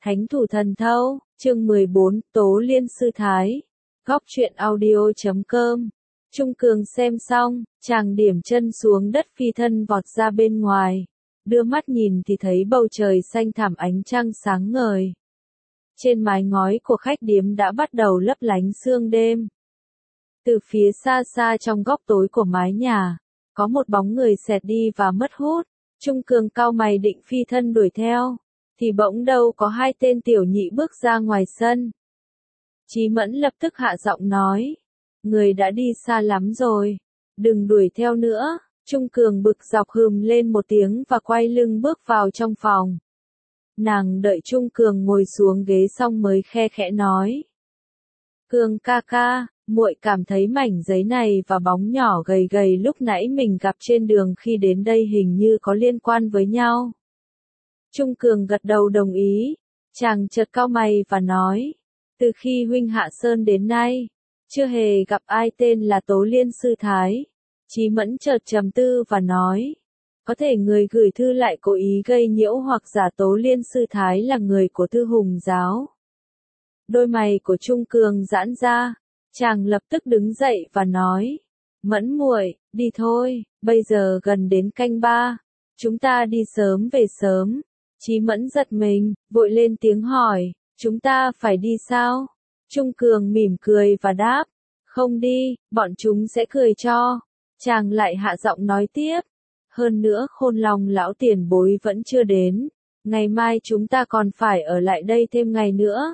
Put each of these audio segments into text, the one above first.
Thánh thủ thần thâu, chương 14, Tố Liên Sư Thái. Góc truyện audio.com. Trung Cường xem xong, chàng điểm chân xuống đất phi thân vọt ra bên ngoài. Đưa mắt nhìn thì thấy bầu trời xanh thẳm ánh trăng sáng ngời. Trên mái ngói của khách điếm đã bắt đầu lấp lánh sương đêm. Từ phía xa xa trong góc tối của mái nhà, có một bóng người xẹt đi và mất hút. Trung Cường cau mày định phi thân đuổi theo, thì bỗng đâu có hai tên tiểu nhị bước ra ngoài sân. Chí Mẫn lập tức hạ giọng nói, người đã đi xa lắm rồi, đừng đuổi theo nữa. Trung Cường bực dọc hừm lên một tiếng và quay lưng bước vào trong phòng. Nàng đợi Trung Cường ngồi xuống ghế xong mới khe khẽ nói, Cường ca ca, muội cảm thấy mảnh giấy này và bóng nhỏ gầy gầy lúc nãy mình gặp trên đường khi đến đây hình như có liên quan với nhau. Trung Cường gật đầu đồng ý, chàng chợt cau mày và nói, từ khi huynh hạ sơn đến nay, chưa hề gặp ai tên là Tố Liên Sư Thái. Chí Mẫn chợt trầm tư và nói, có thể người gửi thư lại cố ý gây nhiễu hoặc giả Tố Liên Sư Thái là người của Thư Hùng giáo. Đôi mày của Trung Cường giãn ra, chàng lập tức đứng dậy và nói, Mẫn muội, đi thôi, bây giờ gần đến canh 3, chúng ta đi sớm về sớm. Chí Mẫn giật mình, vội lên tiếng hỏi, chúng ta phải đi sao? Trung Cường mỉm cười và đáp, không đi, bọn chúng sẽ cười cho. Chàng lại hạ giọng nói tiếp, hơn nữa Khôn Long lão tiền bối vẫn chưa đến, ngày mai chúng ta còn phải ở lại đây thêm ngày nữa.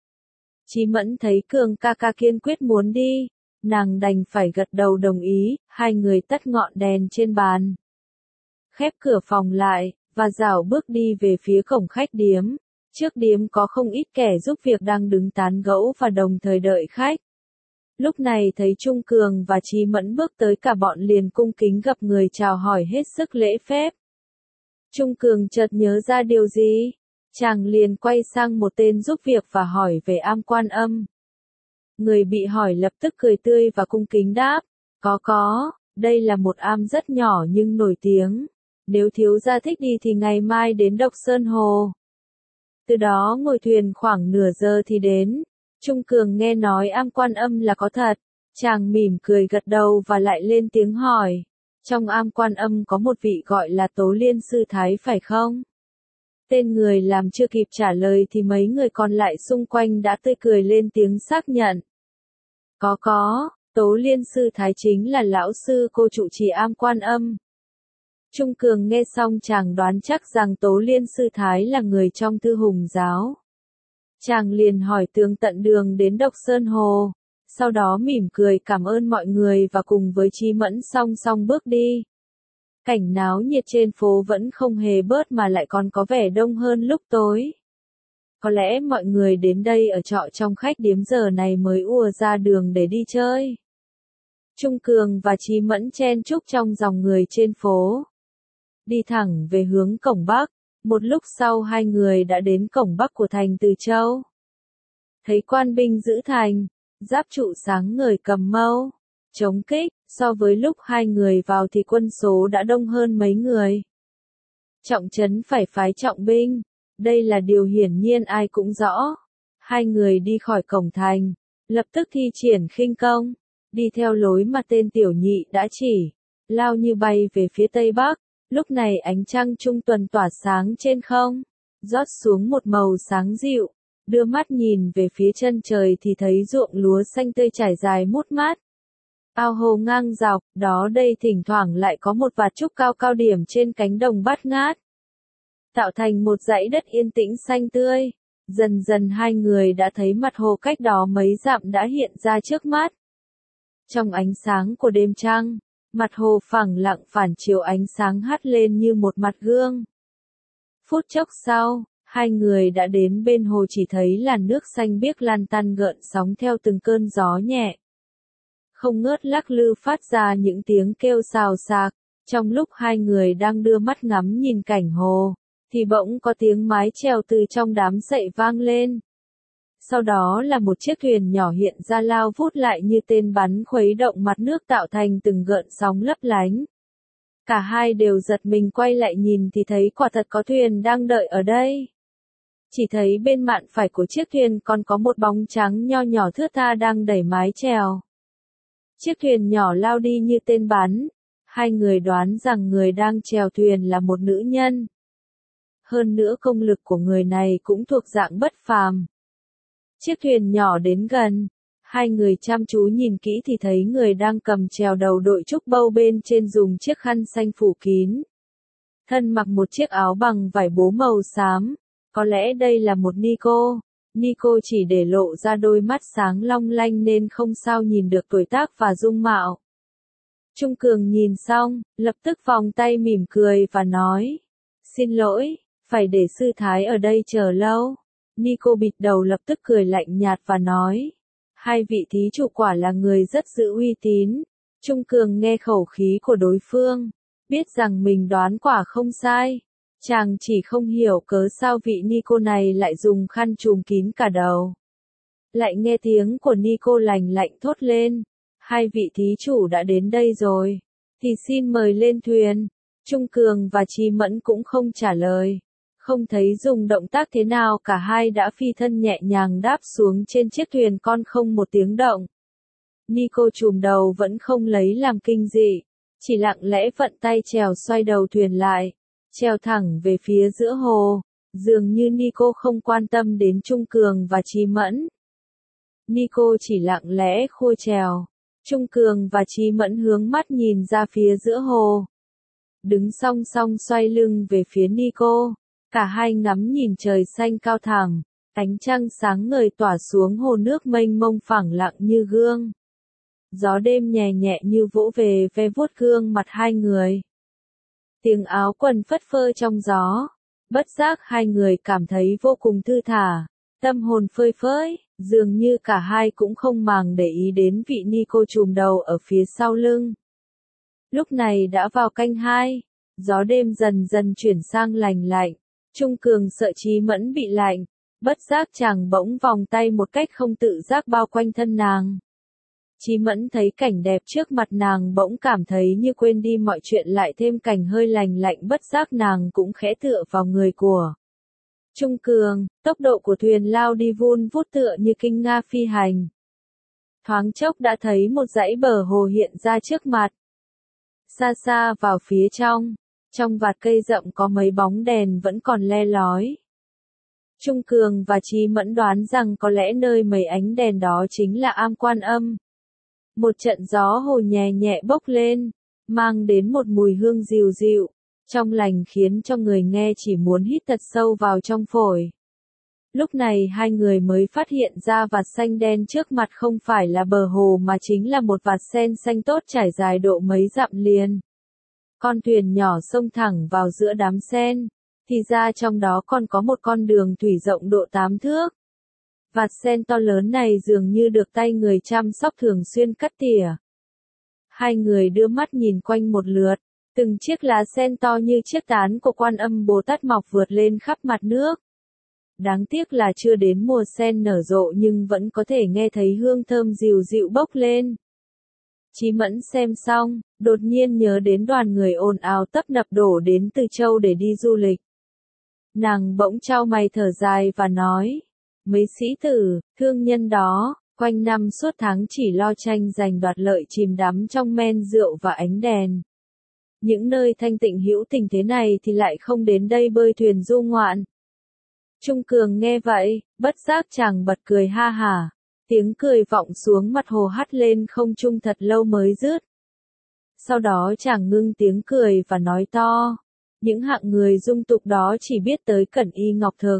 Chí Mẫn thấy Cường ca ca kiên quyết muốn đi, nàng đành phải gật đầu đồng ý, hai người tắt ngọn đèn trên bàn. Khép cửa phòng lại, và rảo bước đi về phía cổng khách điếm. Trước điếm có không ít kẻ giúp việc đang đứng tán gẫu và đồng thời đợi khách. Lúc này thấy Trung Cường và Chí Mẫn bước tới, cả bọn liền cung kính gập người chào hỏi hết sức lễ phép. Trung Cường chợt nhớ ra điều gì, chàng liền quay sang một tên giúp việc và hỏi về Am Quan Âm. Người bị hỏi lập tức cười tươi và cung kính đáp, có, đây là một am rất nhỏ nhưng nổi tiếng. Nếu thiếu gia thích đi thì ngày mai đến Độc Sơn Hồ. Từ đó ngồi thuyền khoảng nửa giờ thì đến. Trung Cường nghe nói Am Quan Âm là có thật. Chàng mỉm cười gật đầu và lại lên tiếng hỏi. Trong Am Quan Âm có một vị gọi là Tố Liên Sư Thái phải không? Tên người làm chưa kịp trả lời thì mấy người còn lại xung quanh đã tươi cười lên tiếng xác nhận. Có, Tố Liên Sư Thái chính là lão sư cô trụ trì Am Quan Âm. Trung Cường nghe xong chàng đoán chắc rằng Tố Liên Sư Thái là người trong Thư Hùng giáo. Chàng liền hỏi tường tận đường đến Độc Sơn Hồ, sau đó mỉm cười cảm ơn mọi người và cùng với Chí Mẫn song song bước đi. Cảnh náo nhiệt trên phố vẫn không hề bớt mà lại còn có vẻ đông hơn lúc tối. Có lẽ mọi người đến đây ở trọ trong khách điếm giờ này mới ùa ra đường để đi chơi. Trung Cường và Chí Mẫn chen chúc trong dòng người trên phố. Đi thẳng về hướng cổng Bắc, một lúc sau hai người đã đến cổng Bắc của thành Từ Châu. Thấy quan binh giữ thành, giáp trụ sáng ngời cầm mâu, chống kích, so với lúc hai người vào thì quân số đã đông hơn mấy người. Trọng trấn phải phái trọng binh, đây là điều hiển nhiên ai cũng rõ. Hai người đi khỏi cổng thành, lập tức thi triển khinh công, đi theo lối mà tên tiểu nhị đã chỉ, lao như bay về phía Tây Bắc. Lúc này ánh trăng trung tuần tỏa sáng trên không, rót xuống một màu sáng dịu, đưa mắt nhìn về phía chân trời thì thấy ruộng lúa xanh tươi trải dài mút mát. Ao hồ ngang dọc, đó đây thỉnh thoảng lại có một vạt trúc cao cao điểm trên cánh đồng bát ngát, tạo thành một dãy đất yên tĩnh xanh tươi. Dần dần hai người đã thấy mặt hồ cách đó mấy dặm đã hiện ra trước mắt. Trong ánh sáng của đêm trăng, mặt hồ phẳng lặng phản chiếu ánh sáng hắt lên như một mặt gương. Phút chốc sau, hai người đã đến bên hồ, chỉ thấy làn nước xanh biếc lan tăn gợn sóng theo từng cơn gió nhẹ. Không ngớt lắc lư phát ra những tiếng kêu xào xạc. Trong lúc hai người đang đưa mắt ngắm nhìn cảnh hồ, thì bỗng có tiếng mái chèo từ trong đám sậy vang lên. Sau đó là một chiếc thuyền nhỏ hiện ra lao vút lại như tên bắn khuấy động mặt nước tạo thành từng gợn sóng lấp lánh. Cả hai đều giật mình quay lại nhìn thì thấy quả thật có thuyền đang đợi ở đây. chỉ thấy bên mạn phải của chiếc thuyền còn có một bóng trắng nho nhỏ thướt tha đang đẩy mái chèo. Chiếc thuyền nhỏ lao đi như tên bắn, hai người đoán rằng người đang chèo thuyền là một nữ nhân. Hơn nữa công lực của người này cũng thuộc dạng bất phàm. Chiếc thuyền nhỏ đến gần, hai người chăm chú nhìn kỹ thì thấy người đang cầm chèo đầu đội trúc bâu bên trên dùng chiếc khăn xanh phủ kín. Thân mặc một chiếc áo bằng vải bố màu xám, có lẽ đây là một ni cô. Ni cô chỉ để lộ ra đôi mắt sáng long lanh nên không sao nhìn được tuổi tác và dung mạo. Trung Cường nhìn xong, lập tức vòng tay mỉm cười và nói, xin lỗi, phải để sư thái ở đây chờ lâu. Ni cô bịt đầu lập tức cười lạnh nhạt và nói, hai vị thí chủ quả là người rất giữ uy tín. Trung Cường nghe khẩu khí của đối phương, biết rằng mình đoán quả không sai. Chàng chỉ không hiểu cớ sao vị ni cô này lại dùng khăn trùm kín cả đầu. Lại nghe tiếng của ni cô lành lạnh thốt lên, hai vị thí chủ đã đến đây rồi, thì xin mời lên thuyền. Trung Cường và Chí Mẫn cũng không trả lời, không thấy dùng động tác thế nào cả hai đã phi thân nhẹ nhàng đáp xuống trên chiếc thuyền con không một tiếng động. Ni cô trùm đầu vẫn không lấy làm kinh dị, chỉ lặng lẽ vận tay chèo xoay đầu thuyền lại, chèo thẳng về phía giữa hồ, dường như ni cô không quan tâm đến Trung Cường và Chí Mẫn. Ni cô chỉ lặng lẽ khua chèo, Trung Cường và Chí Mẫn hướng mắt nhìn ra phía giữa hồ. Đứng song song xoay lưng về phía ni cô, cả hai ngắm nhìn trời xanh cao thẳng, ánh trăng sáng ngời tỏa xuống hồ nước mênh mông phẳng lặng như gương. Gió đêm nhẹ nhẹ như vỗ về ve vuốt gương mặt hai người. Tiếng áo quần phất phơ trong gió, bất giác hai người cảm thấy vô cùng thư thả, tâm hồn phơi phới, dường như cả hai cũng không màng để ý đến vị ni cô trùm đầu ở phía sau lưng. Lúc này đã vào canh 2, gió đêm dần dần chuyển sang lành lạnh, Trung Cường sợ Chí Mẫn bị lạnh, bất giác chàng bỗng vòng tay một cách không tự giác bao quanh thân nàng. Chí Mẫn thấy cảnh đẹp trước mặt nàng bỗng cảm thấy như quên đi mọi chuyện, lại thêm cảnh hơi lành lạnh bất giác nàng cũng khẽ tựa vào người của Trung Cường. Tốc độ của thuyền lao đi vun vút tựa như kinh nga phi hành. Thoáng chốc đã thấy một dãy bờ hồ hiện ra trước mặt. Xa xa vào phía trong vạt cây rậm có mấy bóng đèn vẫn còn le lói. Trung Cường và Chí Mẫn đoán rằng có lẽ nơi mấy ánh đèn đó chính là am Quan Âm. Một trận gió hồ nhẹ nhẹ bốc lên, mang đến một mùi hương dịu dịu, trong lành khiến cho người nghe chỉ muốn hít thật sâu vào trong phổi. Lúc này hai người mới phát hiện ra vạt xanh đen trước mặt không phải là bờ hồ mà chính là một vạt sen xanh tốt trải dài độ mấy dặm liền. Con thuyền nhỏ xông thẳng vào giữa đám sen, thì ra trong đó còn có một con đường thủy rộng độ 8 thước. Vạt sen to lớn này dường như được tay người chăm sóc thường xuyên cắt tỉa. Hai người đưa mắt nhìn quanh một lượt, từng chiếc lá sen to như chiếc tán của Quan Âm Bồ Tát mọc vượt lên khắp mặt nước. Đáng tiếc là chưa đến mùa sen nở rộ nhưng vẫn có thể nghe thấy hương thơm dịu dịu bốc lên. Chí Mẫn xem xong, đột nhiên nhớ đến đoàn người ồn ào tấp nập đổ đến Từ Châu để đi du lịch. Nàng bỗng chau mày thở dài và nói, mấy sĩ tử, thương nhân đó, quanh năm suốt tháng chỉ lo tranh giành đoạt lợi chìm đắm trong men rượu và ánh đèn. Những nơi thanh tịnh hữu tình thế này thì lại không đến đây bơi thuyền du ngoạn. Trung Cường nghe vậy, bất giác chàng bật cười ha hả. Tiếng cười vọng xuống mặt hồ hắt lên không trung thật lâu mới dứt. Sau đó chàng ngưng tiếng cười và nói to, những hạng người dung tục đó chỉ biết tới cẩn y ngọc thực.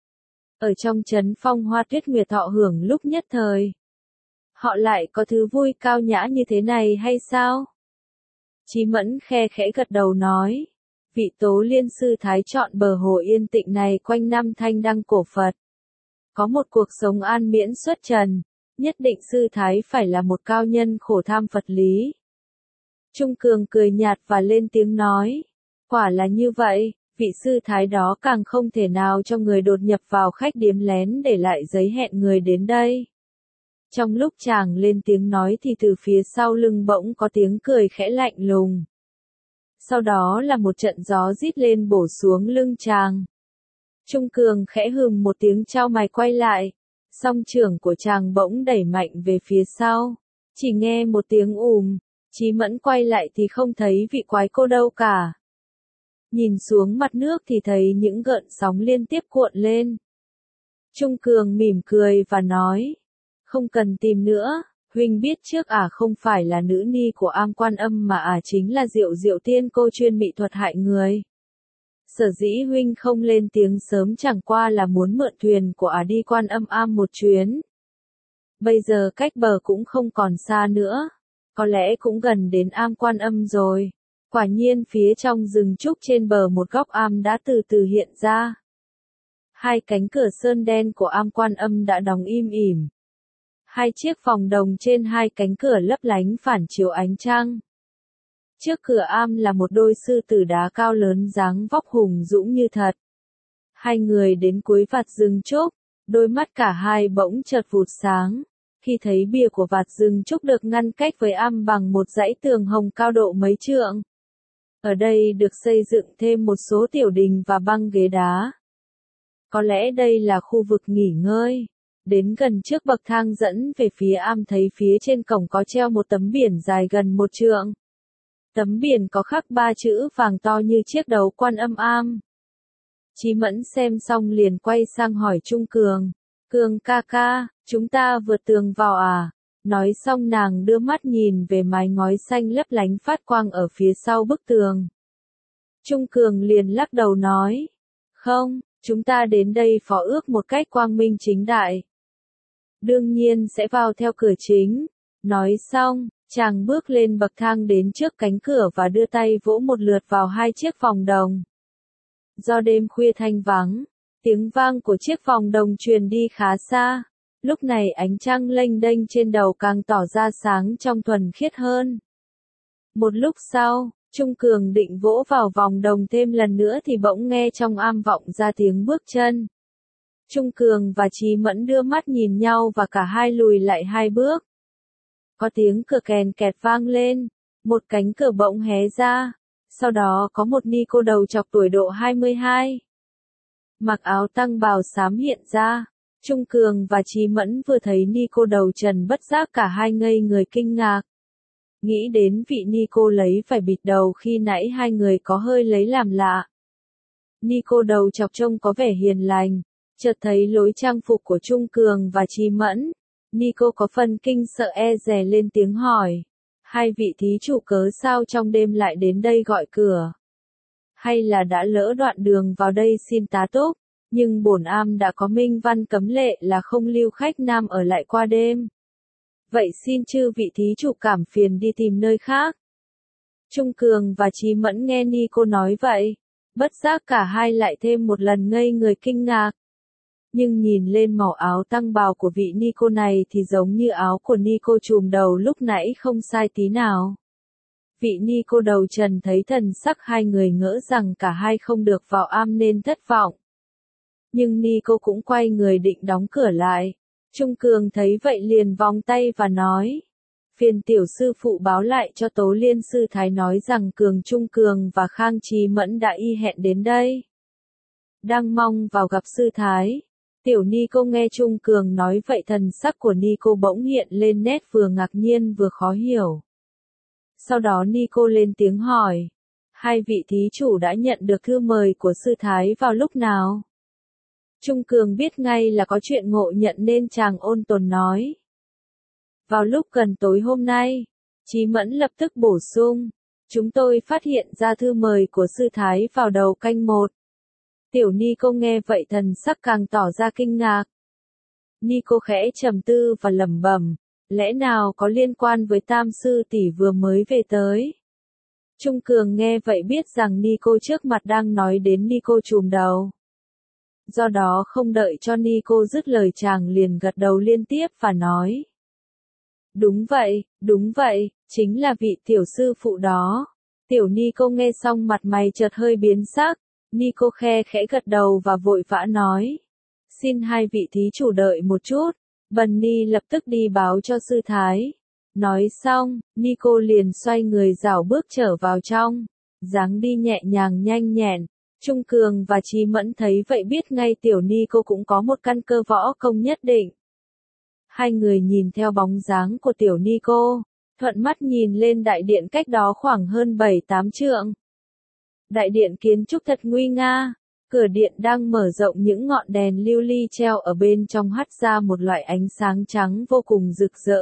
Ở trong trấn Phong Hoa Tuyết Nguyệt thọ hưởng lúc nhất thời. Họ lại có thứ vui cao nhã như thế này hay sao? Chí Mẫn khe khẽ gật đầu nói, vị Tố Liên sư thái chọn bờ hồ yên tịnh này quanh năm thanh đăng cổ Phật. Có một cuộc sống an miễn xuất trần, nhất định sư thái phải là một cao nhân khổ tham Phật lý. Trung Cường cười nhạt và lên tiếng nói, quả là như vậy, vị sư thái đó càng không thể nào cho người đột nhập vào khách điếm lén để lại giấy hẹn người đến đây. Trong lúc chàng lên tiếng nói thì từ phía sau lưng bỗng có tiếng cười khẽ lạnh lùng. Sau đó là một trận gió rít lên bổ xuống lưng chàng. Trung Cường khẽ hừm một tiếng chau mày quay lại. Song trưởng của chàng bỗng đẩy mạnh về phía sau. Chỉ nghe một tiếng Chí Mẫn quay lại thì không thấy vị quái cô đâu cả. Nhìn xuống mặt nước thì thấy những gợn sóng liên tiếp cuộn lên. Trung Cường mỉm cười và nói. Không cần tìm nữa, huynh biết trước không phải là nữ ni của Am Quan Âm mà chính là Diệu Diệu tiên cô chuyên mỹ thuật hại người. Sở dĩ huynh không lên tiếng sớm chẳng qua là muốn mượn thuyền của đi Quan Âm Am một chuyến. Bây giờ cách bờ cũng không còn xa nữa, có lẽ cũng gần đến Am Quan Âm rồi. Quả nhiên phía trong rừng trúc trên bờ một góc am đã từ từ hiện ra. Hai cánh cửa sơn đen của Am Quan Âm đã đóng im ỉm. Hai chiếc vòng đồng trên hai cánh cửa lấp lánh phản chiếu ánh trăng. Trước cửa am là một đôi sư tử đá cao lớn dáng vóc hùng dũng như thật. Hai người đến cuối vạt rừng trúc, đôi mắt cả hai bỗng chợt vụt sáng, khi thấy bìa của vạt rừng trúc được ngăn cách với am bằng một dãy tường hồng cao độ mấy trượng. Ở đây được xây dựng thêm một số tiểu đình và băng ghế đá. Có lẽ đây là khu vực nghỉ ngơi. Đến gần trước bậc thang dẫn về phía am thấy phía trên cổng có treo một tấm biển dài gần một trượng. Tấm biển có khắc 3 chữ vàng to như chiếc đấu Quan Âm Am. Chí Mẫn xem xong liền quay sang hỏi Trung Cường. Cường ca ca, chúng ta vượt tường vào à? Nói xong nàng đưa mắt nhìn về mái ngói xanh lấp lánh phát quang ở phía sau bức tường. Trung Cường liền lắc đầu nói. Không, chúng ta đến đây phó ước một cách quang minh chính đại. Đương nhiên sẽ vào theo cửa chính. Nói xong, chàng bước lên bậc thang đến trước cánh cửa và đưa tay vỗ một lượt vào hai chiếc vòng đồng. Do đêm khuya thanh vắng, tiếng vang của chiếc vòng đồng truyền đi khá xa. Lúc này ánh trăng lênh đênh trên đầu càng tỏ ra sáng trong thuần khiết hơn. Một lúc sau, Trung Cường định vỗ vào vòng đồng thêm lần nữa thì bỗng nghe trong am vọng ra tiếng bước chân. Trung Cường và Chí Mẫn đưa mắt nhìn nhau và cả hai lùi lại 2 bước. Có tiếng cửa kèn kẹt vang lên, một cánh cửa bỗng hé ra, sau đó có một ni cô đầu chọc tuổi độ 22. Mặc áo tăng bào xám hiện ra, Trung Cường và Chí Mẫn vừa thấy ni cô đầu trần bất giác cả hai ngây người kinh ngạc. Nghĩ đến vị ni cô lấy phải bịt đầu khi nãy hai người có hơi lấy làm lạ. Ni cô đầu chọc trông có vẻ hiền lành, chợt thấy lối trang phục của Trung Cường và Chí Mẫn. Ni cô có phần kinh sợ dè lên tiếng hỏi. Hai vị thí chủ cớ sao trong đêm lại đến đây gọi cửa? Hay là đã lỡ đoạn đường vào đây xin tá túc, nhưng bổn am đã có minh văn cấm lệ là không lưu khách nam ở lại qua đêm. Vậy xin chư vị thí chủ cảm phiền đi tìm nơi khác. Trung Cường và Chí Mẫn nghe ni cô nói vậy, bất giác cả hai lại thêm một lần ngây người kinh ngạc. Nhưng nhìn lên màu áo tăng bào của vị ni cô này thì giống như áo của ni cô trùm đầu lúc nãy không sai tí nào. Vị ni cô đầu trần thấy thần sắc hai người ngỡ rằng cả hai không được vào am nên thất vọng. Nhưng ni cô cũng quay người định đóng cửa lại. Trung Cường thấy vậy liền vòng tay và nói. Phiền tiểu sư phụ báo lại cho Tố Liên sư thái nói rằng Trung Cường và Khang Chí Mẫn đã y hẹn đến đây. Đang mong vào gặp sư thái. Tiểu ni cô nghe Trung Cường nói vậy thần sắc của ni cô bỗng hiện lên nét vừa ngạc nhiên vừa khó hiểu. Sau đó ni cô lên tiếng hỏi. Hai vị thí chủ đã nhận được thư mời của sư thái vào lúc nào? Trung Cường biết ngay là có chuyện ngộ nhận nên chàng ôn tồn nói. Vào lúc gần tối hôm nay, Chí Mẫn lập tức bổ sung. Chúng tôi phát hiện ra thư mời của sư thái vào đầu canh 1. Tiểu ni cô nghe vậy thần sắc càng tỏ ra kinh ngạc. Ni cô khẽ trầm tư và lẩm bẩm, lẽ nào có liên quan với tam sư tỷ vừa mới về tới. Trung Cường nghe vậy biết rằng ni cô trước mặt đang nói đến ni cô trùm đầu. Do đó không đợi cho ni cô dứt lời chàng liền gật đầu liên tiếp và nói. Đúng vậy, chính là vị tiểu sư phụ đó. Tiểu ni cô nghe xong mặt mày chợt hơi biến sắc. Ni cô khẽ gật đầu và vội vã nói. Xin hai vị thí chủ đợi một chút. Bần ni lập tức đi báo cho sư thái. Nói xong, ni cô liền xoay người rảo bước trở vào trong. Dáng đi nhẹ nhàng nhanh nhẹn, Trung Cường và Chí Mẫn thấy vậy biết ngay tiểu ni cô cũng có một căn cơ võ công nhất định. Hai người nhìn theo bóng dáng của tiểu ni cô, thuận mắt nhìn lên đại điện cách đó khoảng hơn 7-8 trượng. Đại điện kiến trúc thật nguy nga, cửa điện đang mở rộng, những ngọn đèn lưu ly treo ở bên trong hắt ra một loại ánh sáng trắng vô cùng rực rỡ.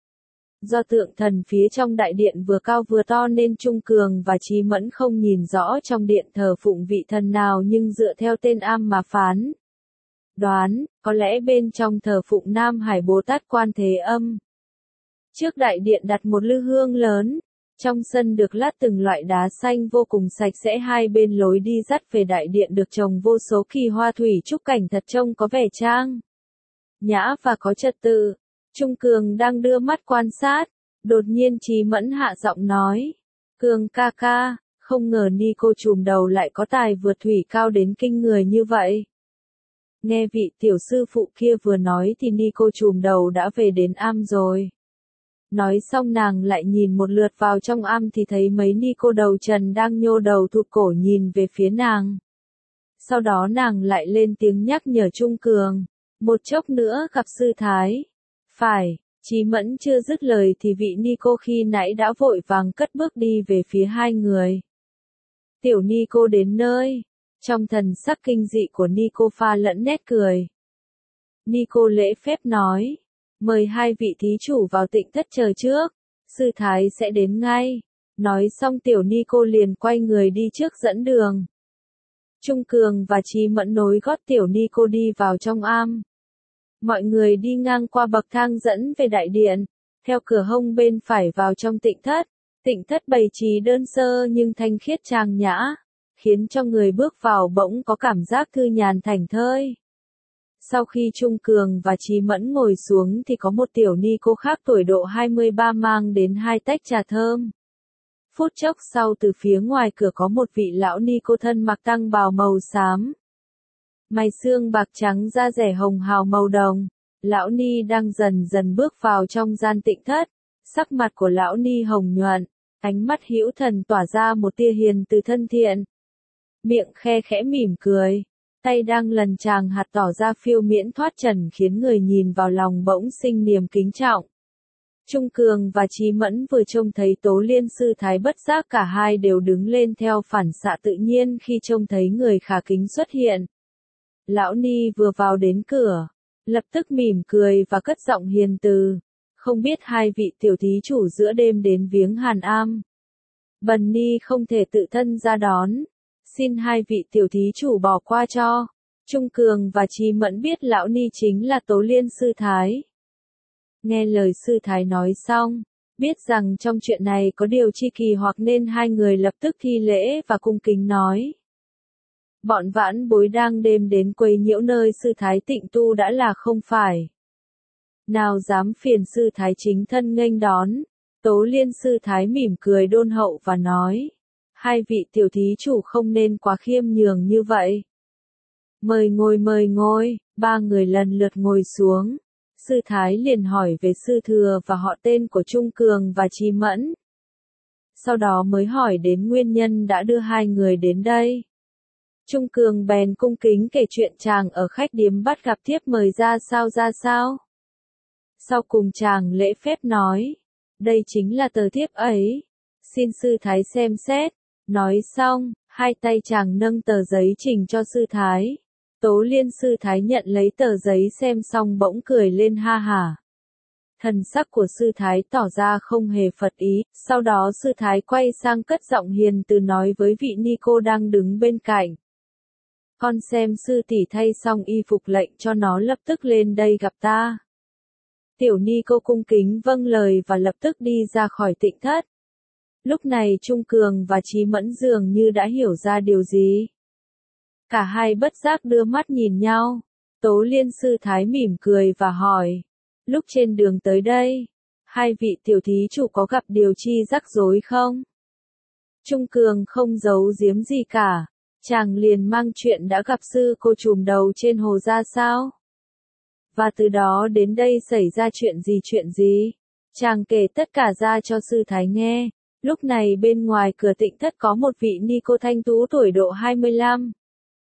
Do tượng thần phía trong đại điện vừa cao vừa to nên Trung Cường và Chí Mẫn không nhìn rõ trong điện thờ phụng vị thần nào, nhưng dựa theo tên am mà phán đoán, có lẽ bên trong thờ phụng Nam Hải Bồ Tát Quan Thế Âm. Trước đại điện đặt một lư hương lớn, trong sân được lát từng loại đá xanh vô cùng sạch sẽ, hai bên lối đi dắt về đại điện được trồng vô số kỳ hoa thủy trúc, cảnh thật trông có vẻ trang nhã và có trật tự. Trung Cường đang đưa mắt quan sát, đột nhiên Chí Mẫn hạ giọng nói, Cường ca ca, không ngờ ni cô trùm đầu lại có tài vượt thủy cao đến kinh người như vậy. Nghe vị tiểu sư phụ kia vừa nói thì ni cô trùm đầu đã về đến am rồi. Nói xong nàng lại nhìn một lượt vào trong am thì thấy mấy ni cô đầu trần đang nhô đầu thụt cổ nhìn về phía nàng. Sau đó nàng lại lên tiếng nhắc nhở Trung Cường, một chốc nữa gặp sư thái. Phải, Chí Mẫn chưa dứt lời thì vị ni cô khi nãy đã vội vàng cất bước đi về phía hai người. Tiểu ni cô đến nơi, trong thần sắc kinh dị của ni cô pha lẫn nét cười. Ni cô lễ phép nói, mời hai vị thí chủ vào tịnh thất chờ trước, sư thái sẽ đến ngay. Nói xong tiểu ni cô liền quay người đi trước dẫn đường. Trung Cường và Chí Mẫn nối gót tiểu ni cô đi vào trong am. Mọi người đi ngang qua bậc thang dẫn về đại điện, theo cửa hông bên phải vào trong tịnh thất. Tịnh thất bày trí đơn sơ nhưng thanh khiết trang nhã, khiến cho người bước vào bỗng có cảm giác thư nhàn thảnh thơi. Sau khi Trung Cường và Chí Mẫn ngồi xuống thì có một tiểu ni cô khác tuổi độ 23 mang đến 2 tách trà thơm. Phút chốc sau từ phía ngoài cửa có một vị lão ni cô thân mặc tăng bào màu xám. Mày xương bạc trắng, da rẻ hồng hào màu đồng. Lão ni đang dần dần bước vào trong gian tịnh thất. Sắc mặt của lão ni hồng nhuận, ánh mắt hữu thần tỏa ra một tia hiền từ thân thiện. Miệng khe khẽ mỉm cười, tay đang lần tràng hạt tỏ ra phiêu miễn thoát trần khiến người nhìn vào lòng bỗng sinh niềm kính trọng. Trung Cường và Chí Mẫn vừa trông thấy Tố Liên sư thái, bất giác cả hai đều đứng lên theo phản xạ tự nhiên khi trông thấy người khả kính xuất hiện. Lão ni vừa vào đến cửa, lập tức mỉm cười và cất giọng hiền từ, không biết hai vị tiểu thí chủ giữa đêm đến viếng Hàn Am. Bần ni không thể tự thân ra đón, xin hai vị tiểu thí chủ bỏ qua cho. Trung Cường và Chí Mẫn biết lão ni chính là Tố Liên sư thái. Nghe lời sư thái nói xong, biết rằng trong chuyện này có điều chi kỳ hoặc nên hai người lập tức thi lễ và cung kính nói. Bọn vãn bối đang đêm đến quấy nhiễu nơi sư thái tịnh tu đã là không phải. Nào dám phiền sư thái chính thân nghênh đón. Tố Liên sư thái mỉm cười đôn hậu và nói. Hai vị tiểu thí chủ không nên quá khiêm nhường như vậy. Mời ngồi, ba người lần lượt ngồi xuống. Sư thái liền hỏi về sư thừa và họ tên của Trung Cường và Chí Mẫn. Sau đó mới hỏi đến nguyên nhân đã đưa hai người đến đây. Trung Cường bèn cung kính kể chuyện chàng ở khách điếm bắt gặp thiếp mời ra sao. Sau cùng chàng lễ phép nói, đây chính là tờ thiếp ấy, xin sư thái xem xét. Nói xong, hai tay chàng nâng tờ giấy trình cho sư thái. Tố Liên sư thái nhận lấy tờ giấy xem xong bỗng cười lên ha hả. Thần sắc của sư thái tỏ ra không hề phật ý, sau đó sư thái quay sang cất giọng hiền từ nói với vị ni cô đang đứng bên cạnh. Con xem sư tỷ thay xong y phục lệnh cho nó lập tức lên đây gặp ta. Tiểu ni cô cung kính vâng lời và lập tức đi ra khỏi tịnh thất. Lúc này Trung Cường và Chí Mẫn dường như đã hiểu ra điều gì. Cả hai bất giác đưa mắt nhìn nhau. Tố Liên sư thái mỉm cười và hỏi. Lúc trên đường tới đây, hai vị tiểu thí chủ có gặp điều chi rắc rối không? Trung Cường không giấu giếm gì cả. Chàng liền mang chuyện đã gặp sư cô trùm đầu trên hồ ra sao? Và từ đó đến đây xảy ra chuyện gì? Chàng kể tất cả ra cho sư thái nghe. Lúc này bên ngoài cửa tịnh thất có một vị ni cô thanh tú tuổi độ 25,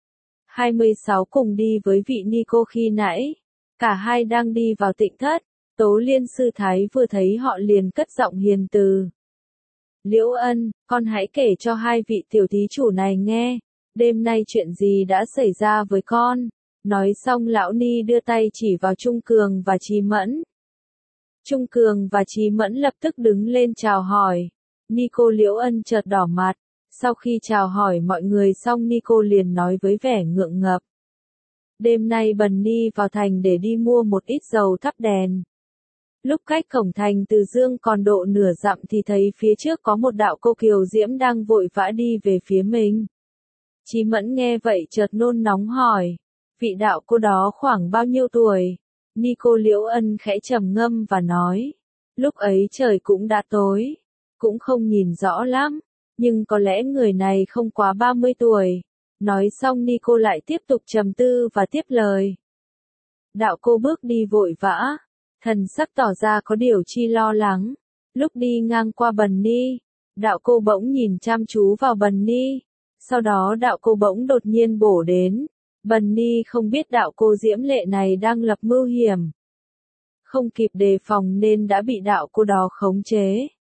26 cùng đi với vị ni cô khi nãy. Cả hai đang đi vào tịnh thất, Tố Liên sư thái vừa thấy họ liền cất giọng hiền từ. Liễu Ân, con hãy kể cho hai vị tiểu thí chủ này nghe, đêm nay chuyện gì đã xảy ra với con. Nói xong lão ni đưa tay chỉ vào Trung Cường và Chí Mẫn. Trung Cường và Chí Mẫn lập tức đứng lên chào hỏi. Ni cô Liễu Ân chợt đỏ mặt, sau khi chào hỏi mọi người xong ni cô liền nói với vẻ ngượng ngập. Đêm nay Bần Ni vào thành để đi mua một ít dầu thắp đèn. Lúc cách cổng thành Từ Dương còn độ nửa dặm thì thấy phía trước có một đạo cô kiều diễm đang vội vã đi về phía mình. Chí Mẫn nghe vậy chợt nôn nóng hỏi, vị đạo cô đó khoảng bao nhiêu tuổi? Ni cô Liễu Ân khẽ trầm ngâm và nói, lúc ấy trời cũng đã tối, cũng không nhìn rõ lắm, nhưng có lẽ người này không quá 30 tuổi. Nói xong ni cô lại tiếp tục trầm tư và tiếp lời. Đạo cô bước đi vội vã, thần sắc tỏ ra có điều chi lo lắng. Lúc đi ngang qua Bần Ni, đạo cô bỗng nhìn chăm chú vào Bần Ni. Sau đó đạo cô bỗng đột nhiên bổ đến. Bần Ni không biết đạo cô diễm lệ này đang lập mưu hiểm. Không kịp đề phòng nên đã bị đạo cô đó khống chế.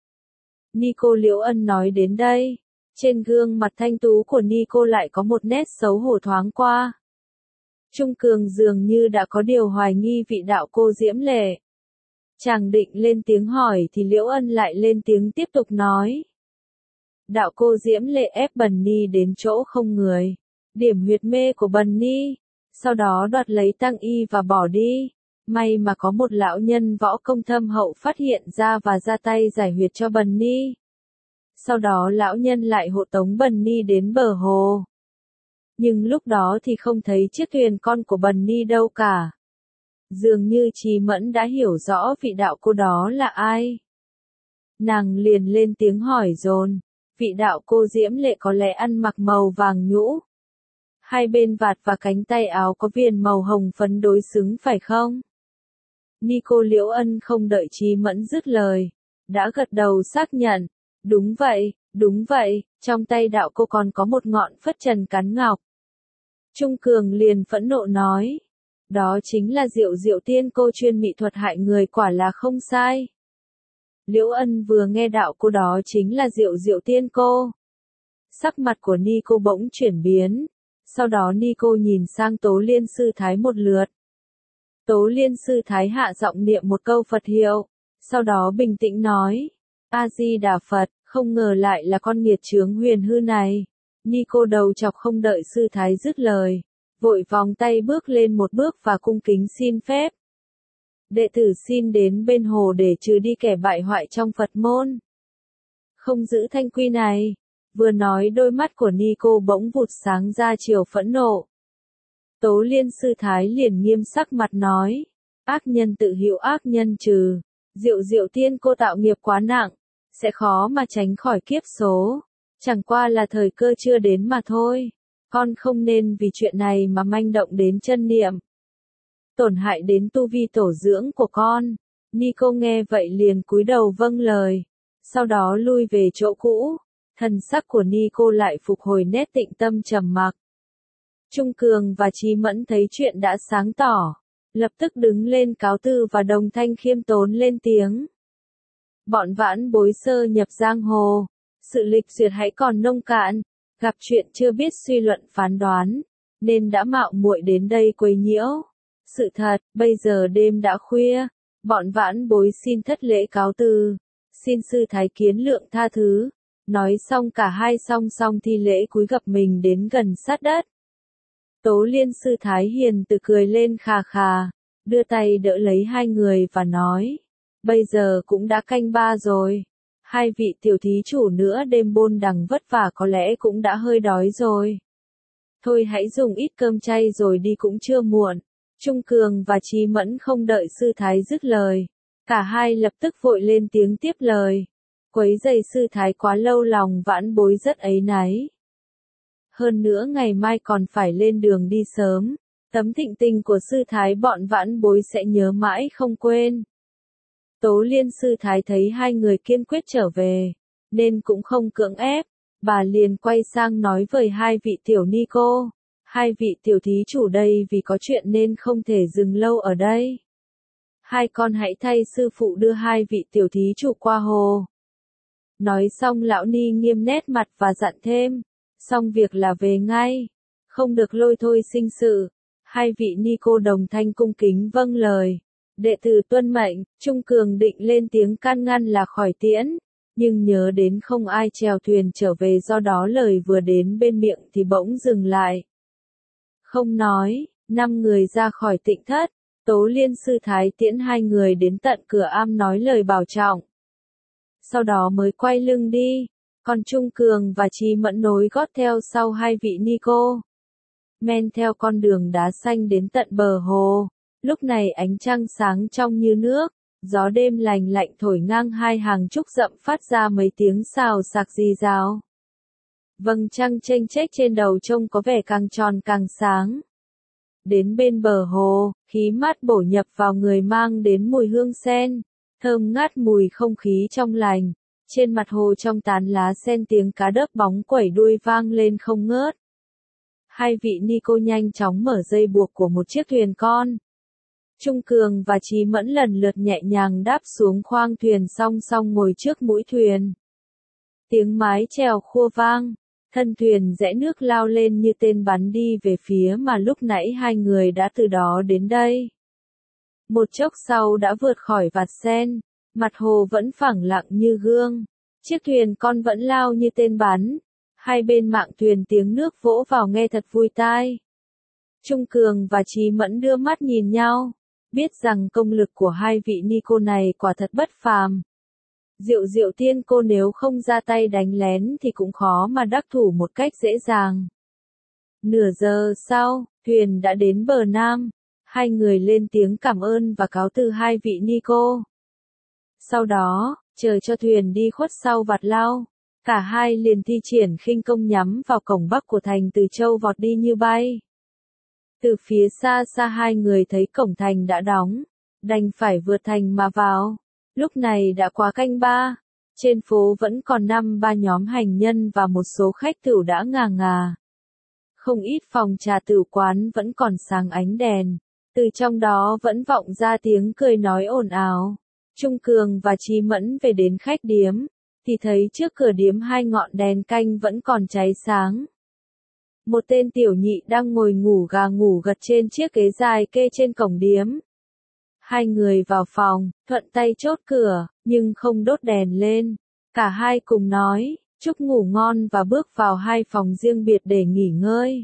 Ni cô Liễu Ân nói đến đây. Trên gương mặt thanh tú của Ni cô lại có một nét xấu hổ thoáng qua. Trung Cường dường như đã có điều hoài nghi vị đạo cô diễm lệ. Chàng định lên tiếng hỏi thì Liễu Ân lại lên tiếng tiếp tục nói. Đạo cô diễm lệ ép Bần Ni đến chỗ không người, điểm huyệt mê của Bần Ni, sau đó đoạt lấy tang y và bỏ đi. May mà có một lão nhân võ công thâm hậu phát hiện ra và ra tay giải huyệt cho Bần Ni. Sau đó lão nhân lại hộ tống Bần Ni đến bờ hồ. Nhưng lúc đó thì không thấy chiếc thuyền con của Bần Ni đâu cả. Dường như Chí Mẫn đã hiểu rõ vị đạo cô đó là ai. Nàng liền lên tiếng hỏi dồn, vị đạo cô diễm lệ có lẽ ăn mặc màu vàng nhũ. Hai bên vạt và cánh tay áo có viền màu hồng phấn đối xứng phải không? Ni cô Liễu Ân không đợi Chí Mẫn dứt lời, đã gật đầu xác nhận. Đúng vậy, trong tay đạo cô còn có một ngọn phất trần cán ngọc. Trung Cường liền phẫn nộ nói, đó chính là Diệu Diệu tiên cô chuyên mỹ thuật hại người, quả là không sai. Liễu Ân vừa nghe đạo cô đó chính là Diệu Diệu tiên cô. Sắc mặt của Ni cô bỗng chuyển biến, sau đó Ni cô nhìn sang Tố Liên sư thái một lượt. Tố Liên sư thái hạ giọng niệm một câu Phật hiệu, sau đó bình tĩnh nói, A-di-đà Phật, không ngờ lại là con nghiệt chướng huyền hư này. Ni cô đầu chọc không đợi sư thái dứt lời, vội vòng tay bước lên một bước và cung kính xin phép. Đệ tử xin đến bên hồ để trừ đi kẻ bại hoại trong Phật môn. Không giữ thanh quy này. Vừa nói đôi mắt của Ni cô bỗng vụt sáng ra chiều phẫn nộ. Tố Liên sư thái liền nghiêm sắc mặt nói, ác nhân tự hữu ác nhân trừ. Diệu Diệu tiên cô tạo nghiệp quá nặng, sẽ khó mà tránh khỏi kiếp số. Chẳng qua là thời cơ chưa đến mà thôi. Con không nên vì chuyện này mà manh động đến chân niệm, tổn hại đến tu vi tổ dưỡng của con. Ni cô nghe vậy liền cúi đầu vâng lời, sau đó lui về chỗ cũ. Thần sắc của Ni cô lại phục hồi nét tịnh tâm trầm mặc. Trung Cường và Chí Mẫn thấy chuyện đã sáng tỏ, lập tức đứng lên cáo từ và đồng thanh khiêm tốn lên tiếng. Bọn vãn bối sơ nhập giang hồ, sự lịch duyệt hãy còn nông cạn, gặp chuyện chưa biết suy luận phán đoán, nên đã mạo muội đến đây quấy nhiễu. Sự thật, bây giờ đêm đã khuya, bọn vãn bối xin thất lễ cáo từ, xin sư thái kiến lượng tha thứ. Nói xong cả hai song song thi lễ cúi gập mình đến gần sát đất. Tố Liên sư thái hiền từ cười lên khà khà, đưa tay đỡ lấy hai người và nói, bây giờ cũng đã canh ba rồi. Hai vị tiểu thí chủ nữa đêm bôn đằng vất vả có lẽ cũng đã hơi đói rồi. Thôi hãy dùng ít cơm chay rồi đi cũng chưa muộn. Trung Cường và Chí Mẫn không đợi sư thái dứt lời, cả hai lập tức vội lên tiếng tiếp lời. Quấy rầy sư thái quá lâu, lòng vãn bối rất áy náy. Hơn nữa ngày mai còn phải lên đường đi sớm, tấm thịnh tình của sư thái bọn vãn bối sẽ nhớ mãi không quên. Tố Liên sư thái thấy hai người kiên quyết trở về, nên cũng không cưỡng ép. Bà liền quay sang nói với hai vị tiểu ni cô, hai vị tiểu thí chủ đây vì có chuyện nên không thể dừng lâu ở đây. Hai con hãy thay sư phụ đưa hai vị tiểu thí chủ qua hồ. Nói xong lão ni nghiêm nét mặt và dặn thêm, xong việc là về ngay, không được lôi thôi sinh sự. Hai vị ni cô đồng thanh cung kính vâng lời. Đệ tử tuân mệnh. Trung Cường định lên tiếng can ngăn là khỏi tiễn, nhưng nhớ đến không ai chèo thuyền trở về, do đó lời vừa đến bên miệng thì bỗng dừng lại. Không nói, 5 người ra khỏi Tịnh thất, Tố Liên sư thái tiễn hai người đến tận cửa am nói lời bảo trọng. Sau đó mới quay lưng đi, còn Trung Cường và Chí Mẫn nối gót theo sau hai vị ni cô. Men theo con đường đá xanh đến tận bờ hồ, lúc này ánh trăng sáng trong như nước, gió đêm lành lạnh thổi ngang hai hàng trúc rậm phát ra mấy tiếng xào xạc rì rào. Vầng trăng chênh chếch trên đầu trông có vẻ càng tròn càng sáng. Đến bên bờ hồ, khí mát bổ nhập vào người mang đến mùi hương sen, thơm ngát mùi không khí trong lành. Trên mặt hồ trong tán lá sen tiếng cá đớp bóng quẩy đuôi vang lên không ngớt. Hai vị ni cô nhanh chóng mở dây buộc của một chiếc thuyền con. Trung Cường và Chí Mẫn lần lượt nhẹ nhàng đáp xuống khoang thuyền song song ngồi trước mũi thuyền. Tiếng mái chèo khua vang, thân thuyền rẽ nước lao lên như tên bắn đi về phía mà lúc nãy hai người đã từ đó đến đây. Một chốc sau đã vượt khỏi vạt sen, mặt hồ vẫn phẳng lặng như gương. Chiếc thuyền con vẫn lao như tên bắn. Hai bên mạn thuyền tiếng nước vỗ vào nghe thật vui tai. Trung Cường và Chí Mẫn đưa mắt nhìn nhau, biết rằng công lực của hai vị ni cô này quả thật bất phàm. Diệu Diệu Tiên cô nếu không ra tay đánh lén thì cũng khó mà đắc thủ một cách dễ dàng. Nửa giờ sau, thuyền đã đến bờ nam, hai người lên tiếng cảm ơn và cáo từ hai vị ni cô. Sau đó, chờ cho thuyền đi khuất sau vạt lao, cả hai liền thi triển khinh công nhắm vào cổng bắc của thành Từ Châu vọt đi như bay. Từ phía xa xa hai người thấy cổng thành đã đóng, đành phải vượt thành mà vào. Lúc này đã qua canh ba, trên phố vẫn còn 5-3 nhóm hành nhân và một số khách tửu đã ngà ngà. Không ít phòng trà tửu quán vẫn còn sáng ánh đèn, từ trong đó vẫn vọng ra tiếng cười nói ồn ào. Trung Cường và Chí Mẫn về đến khách điếm, thì thấy trước cửa điếm hai ngọn đèn canh vẫn còn cháy sáng. Một tên tiểu nhị đang ngồi ngủ gà ngủ gật trên chiếc ghế dài kê trên cổng điếm. Hai người vào phòng, thuận tay chốt cửa, nhưng không đốt đèn lên. Cả hai cùng nói, chúc ngủ ngon và bước vào hai phòng riêng biệt để nghỉ ngơi.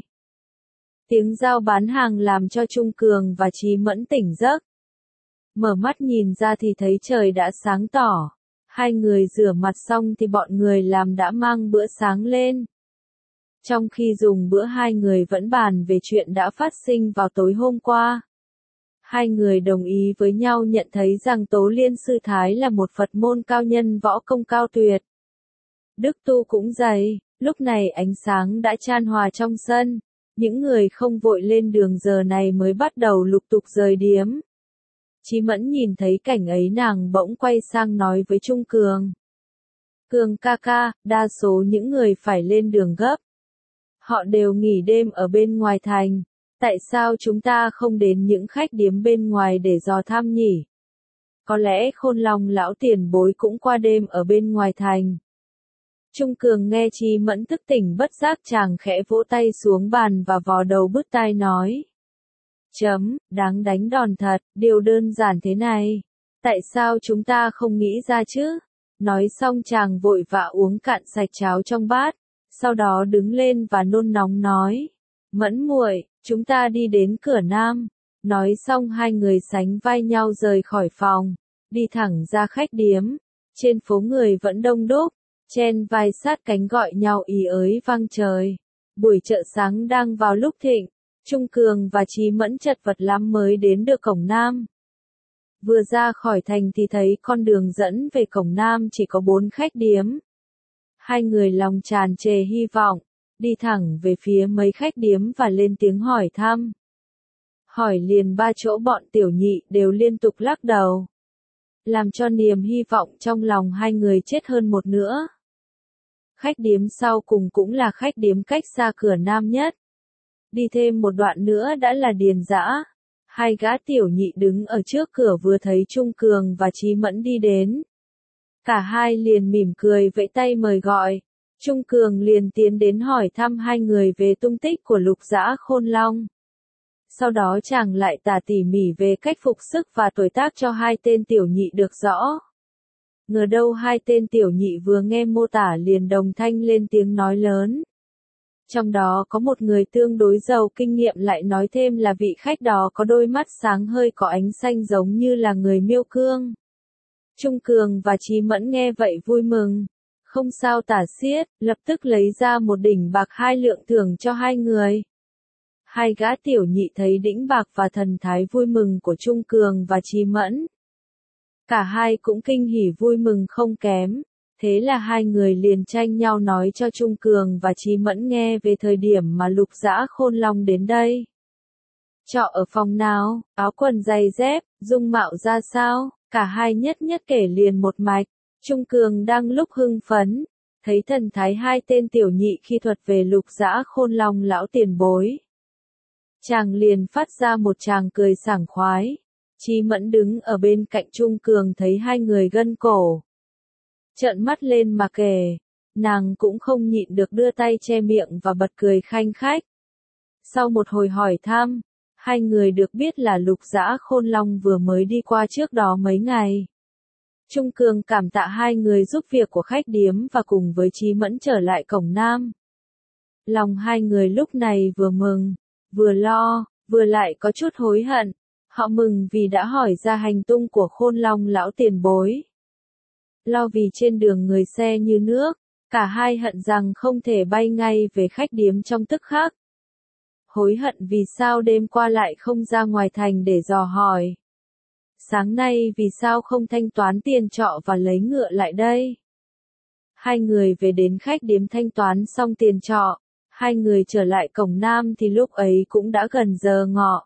Tiếng giao bán hàng làm cho Trung Cường và Chí Mẫn tỉnh giấc. Mở mắt nhìn ra thì thấy trời đã sáng tỏ. Hai người rửa mặt xong thì bọn người làm đã mang bữa sáng lên. Trong khi dùng bữa hai người vẫn bàn về chuyện đã phát sinh vào tối hôm qua. Hai người đồng ý với nhau nhận thấy rằng Tố Liên sư thái là một Phật môn cao nhân võ công cao tuyệt. Đức tu cũng dày, lúc này ánh sáng đã chan hòa trong sân. Những người không vội lên đường giờ này mới bắt đầu lục tục rời điếm. Chí Mẫn nhìn thấy cảnh ấy nàng bỗng quay sang nói với Trung Cường. Cường ca ca, đa số những người phải lên đường gấp. Họ đều nghỉ đêm ở bên ngoài thành. Tại sao chúng ta không đến những khách điếm bên ngoài để dò thăm nhỉ? Có lẽ Khôn Long lão tiền bối cũng qua đêm ở bên ngoài thành. Trung Cường nghe Chí Mẫn thức tỉnh bất giác chàng khẽ vỗ tay xuống bàn và vò đầu bứt tai nói. Đáng đánh đòn thật, điều đơn giản thế này. Tại sao chúng ta không nghĩ ra chứ? Nói xong chàng vội vã uống cạn sạch cháo trong bát, sau đó đứng lên và nôn nóng nói. Mẫn muội, chúng ta đi đến cửa nam. Nói xong hai người sánh vai nhau rời khỏi phòng, đi thẳng ra khách điếm. Trên phố người vẫn đông đúc, chen vai sát cánh gọi nhau ý ới vang trời. Buổi chợ sáng đang vào lúc thịnh. Trung Cường và Chí Mẫn chật vật lắm mới đến được cổng nam. Vừa ra khỏi thành thì thấy con đường dẫn về cổng nam chỉ có 4 khách điếm. Hai người lòng tràn trề hy vọng, đi thẳng về phía mấy khách điếm và lên tiếng hỏi thăm. Hỏi liền 3 chỗ bọn tiểu nhị đều liên tục lắc đầu. Làm cho niềm hy vọng trong lòng hai người chết hơn một nữa. Khách điếm sau cùng cũng là khách điếm cách xa cửa nam nhất. Đi thêm một đoạn nữa đã là Điền Dã. Hai gã tiểu nhị đứng ở trước cửa vừa thấy Trung Cường và Chí Mẫn đi đến. Cả hai liền mỉm cười vẫy tay mời gọi. Trung Cường liền tiến đến hỏi thăm hai người về tung tích của Lục Dã Khôn Long. Sau đó chàng lại tả tỉ mỉ về cách phục sức và tuổi tác cho hai tên tiểu nhị được rõ. Ngờ đâu hai tên tiểu nhị vừa nghe mô tả liền đồng thanh lên tiếng nói lớn. Trong đó có một người tương đối giàu kinh nghiệm lại nói thêm là vị khách đó có đôi mắt sáng hơi có ánh xanh giống như là người Miêu Cương. Trung Cường và Chí Mẫn nghe vậy vui mừng. Không sao tả xiết, lập tức lấy ra một đỉnh bạc 2 lượng thưởng cho hai người. Hai gã tiểu nhị thấy đĩnh bạc và thần thái vui mừng của Trung Cường và Chí Mẫn. Cả hai cũng kinh hỉ vui mừng không kém. Thế là hai người liền tranh nhau nói cho Trung Cường và Chí Mẫn nghe về thời điểm mà Lục Dã Khôn Long đến đây. Trọ ở phòng nào, áo quần giày dép, dung mạo ra sao, cả hai nhất nhất kể liền một mạch. Trung Cường đang lúc hưng phấn, thấy thần thái hai tên tiểu nhị khi thuật về Lục Dã Khôn Long lão tiền bối. Chàng liền phát ra một tràng cười sảng khoái. Chí Mẫn đứng ở bên cạnh Trung Cường thấy hai người gân cổ. Trợn mắt lên mà kể, nàng cũng không nhịn được đưa tay che miệng và bật cười khanh khách. Sau một hồi hỏi thăm, hai người được biết là Lục Dã Khôn Long vừa mới đi qua trước đó mấy ngày. Trung Cường cảm tạ hai người giúp việc của khách điếm và cùng với Chí Mẫn trở lại cổng Nam. Lòng hai người lúc này vừa mừng, vừa lo, vừa lại có chút hối hận. Họ mừng vì đã hỏi ra hành tung của Khôn Long lão tiền bối. Lo vì trên đường người xe như nước, cả hai hận rằng không thể bay ngay về khách điếm trong tức khắc. Hối hận vì sao đêm qua lại không ra ngoài thành để dò hỏi. Sáng nay vì sao không thanh toán tiền trọ và lấy ngựa lại đây. Hai người về đến khách điếm thanh toán xong tiền trọ, hai người trở lại cổng Nam thì lúc ấy cũng đã gần giờ ngọ.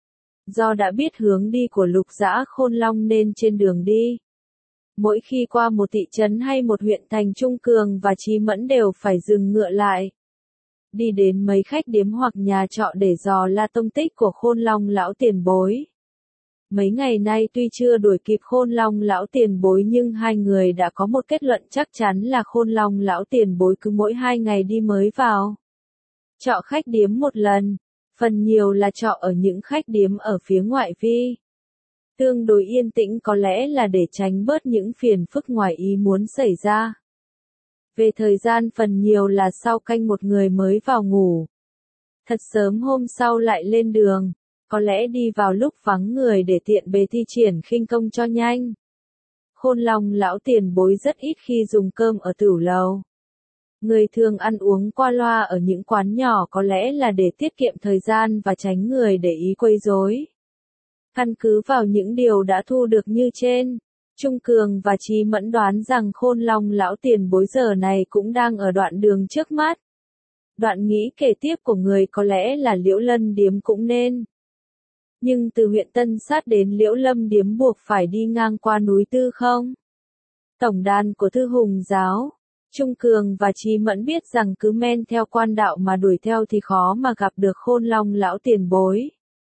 Do đã biết hướng đi của Lục Dã Khôn Long nên trên đường đi, mỗi khi qua một thị trấn hay một huyện thành, Trung Cường và Chí Mẫn đều phải dừng ngựa lại. Đi đến mấy khách điếm hoặc nhà trọ để dò la tông tích của Khôn Long lão tiền bối. Mấy ngày nay tuy chưa đuổi kịp Khôn Long lão tiền bối nhưng hai người đã có một kết luận chắc chắn là Khôn Long lão tiền bối cứ mỗi 2 ngày đi mới vào trọ khách điếm một lần, phần nhiều là trọ ở những khách điếm ở phía ngoại vi. Tương đối yên tĩnh có lẽ là để tránh bớt những phiền phức ngoài ý muốn xảy ra. Về thời gian phần nhiều là sau canh một người mới vào ngủ. Thật sớm hôm sau lại lên đường, có lẽ đi vào lúc vắng người để tiện bề thi triển khinh công cho nhanh. Khôn Long lão tiền bối rất ít khi dùng cơm ở tửu lầu. Người thường ăn uống qua loa ở những quán nhỏ có lẽ là để tiết kiệm thời gian và tránh người để ý quấy rối. Căn cứ vào những điều đã thu được như trên, Trung Cường và Chí Mẫn đoán rằng Khôn Long lão tiền bối giờ này cũng đang ở đoạn đường trước mắt. Đoạn nghĩ kể tiếp của người có lẽ là Liễu Lân Điếm cũng nên. Nhưng từ huyện Tân Sát đến Liễu Lâm Điếm buộc phải đi ngang qua núi Tư Không. Tổng đàn của Thư Hùng Giáo. Trung Cường và Chí Mẫn biết rằng cứ men theo quan đạo mà đuổi theo thì khó mà gặp được Khôn Long lão tiền bối.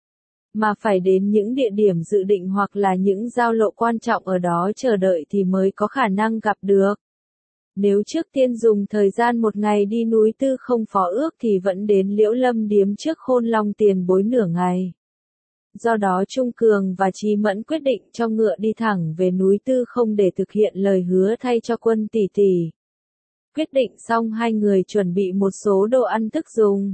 Mà phải đến những địa điểm dự định hoặc là những giao lộ quan trọng ở đó chờ đợi thì mới có khả năng gặp được. Nếu trước tiên dùng thời gian một ngày đi núi Tư Không phó ước thì vẫn đến Liễu Lâm Điếm trước Khôn Long tiền bối nửa ngày. Do đó Trung Cường và Chí Mẫn quyết định cho ngựa đi thẳng về núi Tư Không để thực hiện lời hứa thay cho Quân tỷ tỷ. Quyết định xong hai người chuẩn bị một số đồ ăn thức dùng.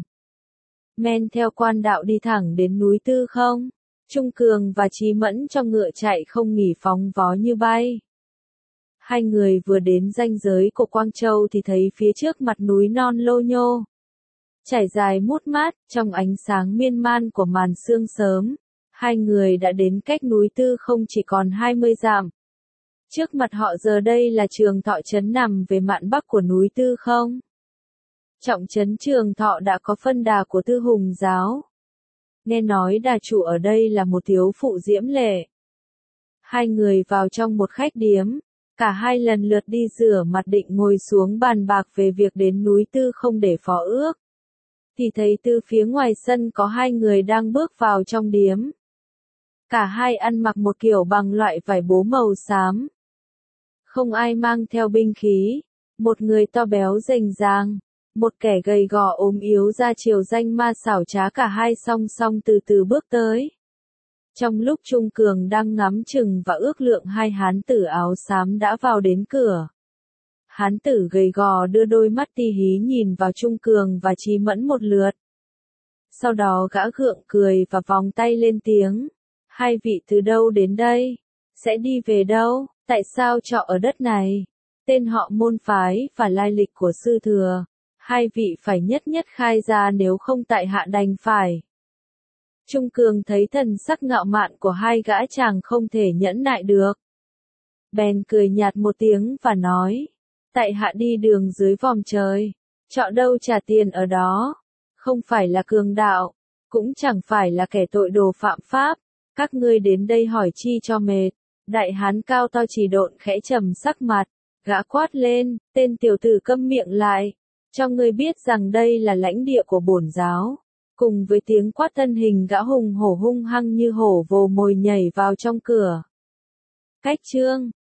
Men theo quan đạo đi thẳng đến núi Tư Không. Trung Cường và Chí Mẫn cho ngựa chạy không nghỉ phóng vó như bay. Hai người vừa đến ranh giới của Quang Châu thì thấy phía trước mặt núi non lô nhô. Trải dài mút mát, trong ánh sáng miên man của màn sương sớm. Hai người đã đến cách núi Tư Không chỉ còn 20 dặm. Trước mặt họ giờ đây là Trường Thọ trấn nằm về mạn bắc của núi Tư Không. Trọng trấn Trường Thọ đã có phân đà của Thư Hùng Giáo. Nghe nói đà chủ ở đây là một thiếu phụ diễm lệ. Hai người vào trong một khách điếm. Cả hai lần lượt đi rửa mặt định ngồi xuống bàn bạc về việc đến núi Tư không để phó ước. Thì thấy từ phía ngoài sân có hai người đang bước vào trong điếm. Cả hai ăn mặc một kiểu bằng loại vải bố màu xám. Không ai mang theo binh khí. Một người to béo rành rang, một kẻ gầy gò ốm yếu ra chiều danh ma xảo trá, cả hai song song từ từ bước tới. Trong lúc Trung Cường đang ngắm chừng và ước lượng, hai hán tử áo xám đã vào đến cửa. Hán tử gầy gò đưa đôi mắt ti hí nhìn vào Trung Cường và Chí Mẫn một lượt. Sau đó gã gượng cười và vòng tay lên tiếng. Hai vị từ đâu đến đây? Sẽ đi về đâu? Tại sao trọ ở đất này? Tên họ, môn phái và lai lịch của sư thừa. Hai vị phải nhất nhất khai ra, nếu không tại hạ đành phải. Trung Cường thấy thần sắc ngạo mạn của hai gã chàng không thể nhẫn nại được. Bèn cười nhạt một tiếng và nói. Tại hạ đi đường dưới vòm trời. Trọ đâu trả tiền ở đó. Không phải là cường đạo. Cũng chẳng phải là kẻ tội đồ phạm pháp. Các ngươi đến đây hỏi chi cho mệt. Đại hán cao to Chỉ Độn khẽ trầm sắc mặt. Gã quát lên, tên tiểu tử câm miệng lại. Cho ngươi biết rằng đây là lãnh địa của bổn giáo. Cùng với tiếng quát, thân hình gã hùng hổ hung hăng như hổ vồ mồi nhảy vào trong cửa. Cách chương